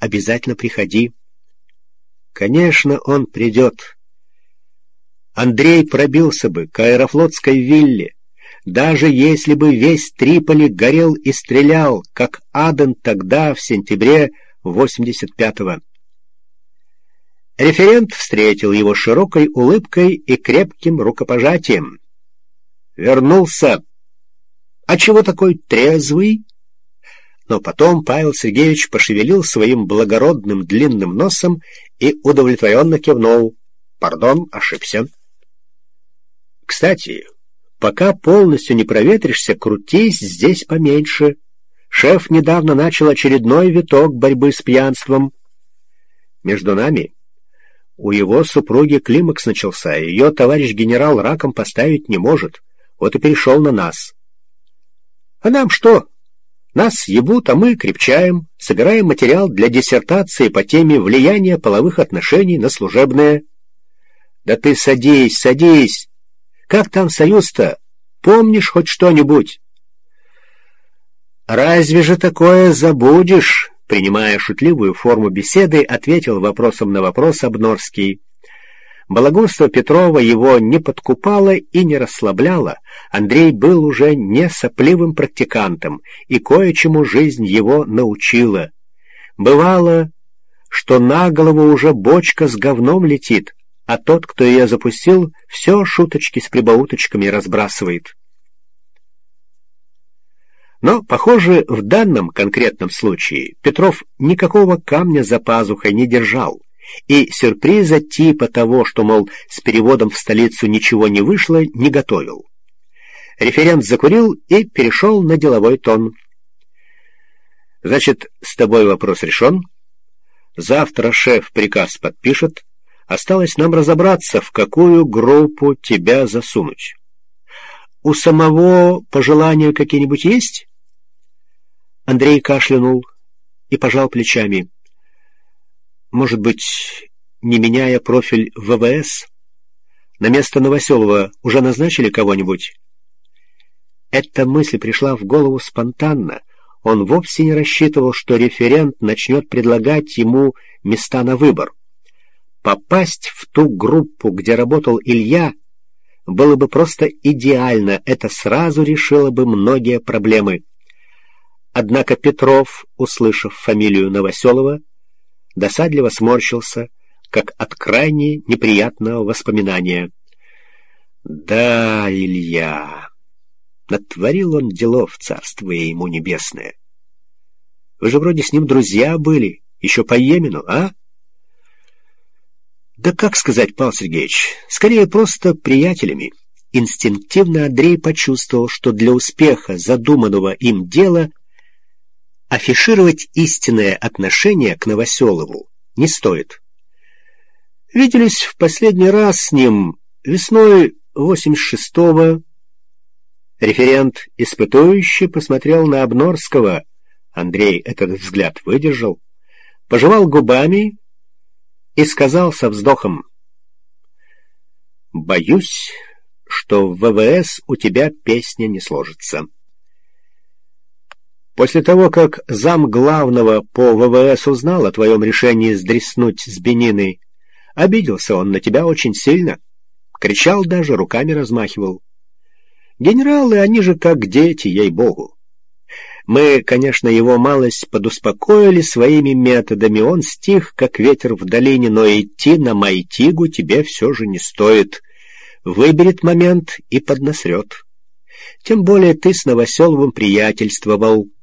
обязательно приходи». Конечно, он придет. Андрей пробился бы к аэрофлотской вилле, даже если бы весь Триполи горел и стрелял, как Аден тогда, в сентябре 85-го. Референт встретил его широкой улыбкой и крепким рукопожатием. «Вернулся! А чего такой трезвый?» Но потом Павел Сергеевич пошевелил своим благородным длинным носом и удовлетворенно кивнул. «Пардон, ошибся». «Кстати, пока полностью не проветришься, крутись здесь поменьше. Шеф недавно начал очередной виток борьбы с пьянством. Между нами, у его супруги климакс начался, и ее товарищ генерал раком поставить не может, вот и перешел на нас. А нам что? Нас ебут, а мы крепчаем, собираем материал для диссертации по теме влияния половых отношений на служебное». «Да ты садись, садись! Как там союз-то? Помнишь хоть что-нибудь?» «Разве же такое забудешь?» — принимая шутливую форму беседы, ответил вопросом на вопрос Обнорский. Балагурство Петрова его не подкупало и не расслабляло. Андрей был уже не сопливым практикантом, и кое-чему жизнь его научила. Бывало, что на голову уже бочка с говном летит, а тот, кто ее запустил, все шуточки с прибауточками разбрасывает. Но, похоже, в данном конкретном случае Петров никакого камня за пазухой не держал, и сюрприза типа того, что, мол, с переводом в столицу ничего не вышло, не готовил. Референт закурил и перешел на деловой тон. «Значит, с тобой вопрос решен. Завтра шеф приказ подпишет. Осталось нам разобраться, в какую группу тебя засунуть. У самого пожелания какие-нибудь есть?» Андрей кашлянул и пожал плечами. «Может быть, не меняя профиль ВВС? На место Новоселова уже назначили кого-нибудь?» Эта мысль пришла в голову спонтанно. Он вовсе не рассчитывал, что референт начнет предлагать ему места на выбор. Попасть в ту группу, где работал Илья, было бы просто идеально, это сразу решило бы многие проблемы. Однако Петров, услышав фамилию Новоселова, досадливо сморщился, как от крайне неприятного воспоминания. Да, Илья, натворил он делов, царствие ему небесное. Вы же вроде с ним друзья были, еще по Йемену, а? Да как сказать, Павел Сергеевич, скорее просто приятелями. Инстинктивно Андрей почувствовал, что для успеха задуманного им дела афишировать истинное отношение к Новоселову не стоит. Виделись в последний раз с ним весной 86-го. Референт испытующе посмотрел на Обнорского. Андрей этот взгляд выдержал, пожевал губами и сказал со вздохом: «Боюсь, что в ВВС у тебя песня не сложится». После того, как зам главного по ВВС узнал о твоем решении сдреснуть с Бениной, обиделся он на тебя очень сильно. Кричал даже, руками размахивал. Генералы, они же как дети, ей-богу. Мы, конечно, его малость подуспокоили своими методами, он стих, как ветер в долине, но идти на Майтигу тебе все же не стоит. Выберет момент и поднасрет. Тем более ты с Новоселовым приятельствовал.